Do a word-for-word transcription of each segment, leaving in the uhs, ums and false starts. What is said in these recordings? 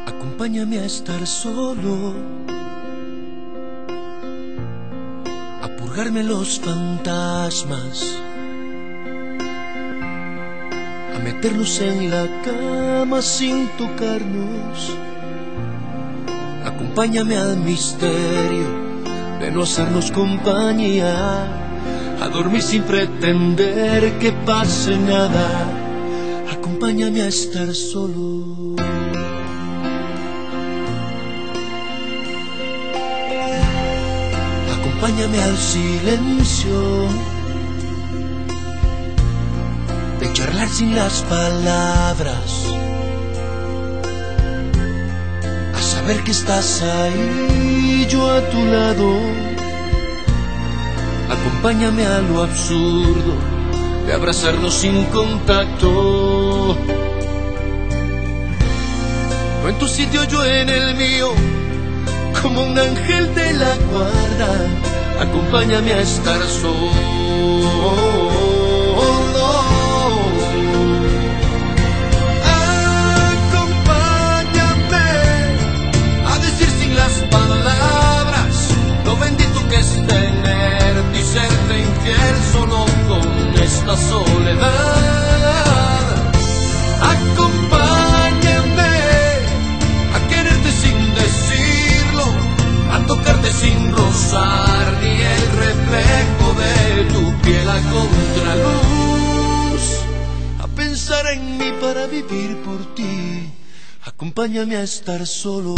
Acompáñame a estar solo, a purgarme los fantasmas, a meternos en la cama sin tocarnos. Acompáñame al misterio de no hacernos compañía, a dormir sin pretender que pase nada. Acompáñame a estar solo. Acompáñame al silencio de charlar sin las palabras, a saber que estás ahí, yo a tu lado. Acompáñame a lo absurdo de abrazarnos sin contacto. No en tu sitio, yo en el mío, como un ángel de la guarda. Acompáñame a estar solo. Acompáñame a decir sin las palabras lo bendito que es tenerte y serte infiel solo con esta soledad. Acompáñame a quererte sin decirlo, a tocarte sin rozar ni el reflejo de tu piel a contraluz, a pensar en mí para vivir por ti. Acompáñame a estar solo.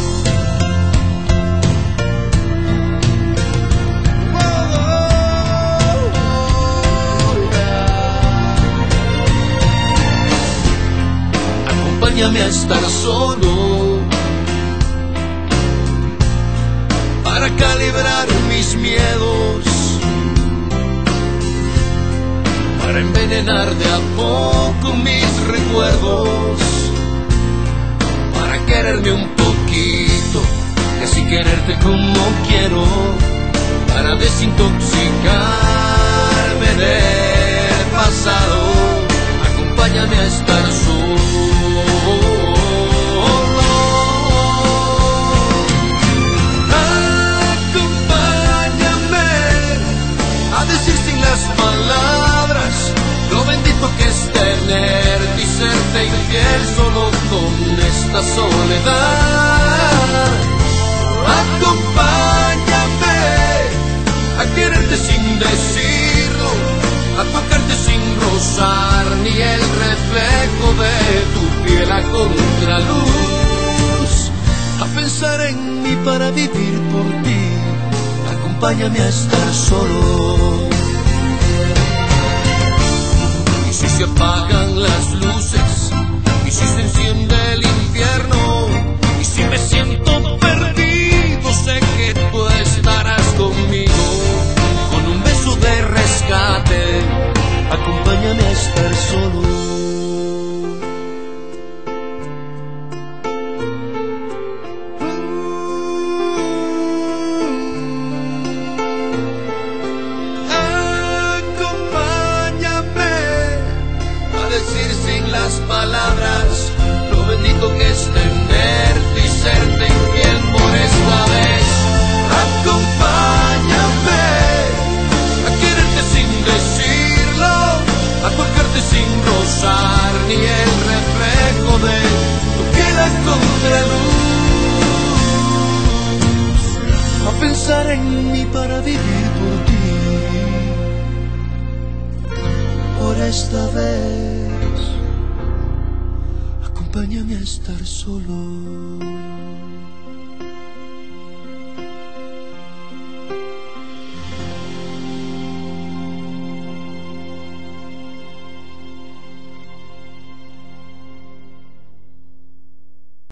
Acompáñame a estar solo, para calibrar mis miedos, para envenenar de a poco mis recuerdos, para quererme un poquito, que así quererte como quiero, para desintoxicarme del pasado. Acompáñame a estar solo. Palabras, lo bendito que es tenerte y serte infiel solo con esta soledad. Acompáñame a quererte sin decirlo, a tocarte sin rozar ni el reflejo de tu piel a contraluz, a pensar en mí para vivir por ti. Acompáñame a estar solo. Y si se apagan las luces, y si se enciende el infierno, y si me siento perdido, sé que tú estarás conmigo, con un beso de rescate. Acompáñame a estar solo. Decir sin las palabras lo bendito que es tenerte y serte infiel por esta vez. Acompáñame a quererte sin decirlo, a tocarte sin rozar ni el reflejo de tu piel a contraluz, a pensar en mí para vivir por ti. Por esta vez, acompáñame a estar solo.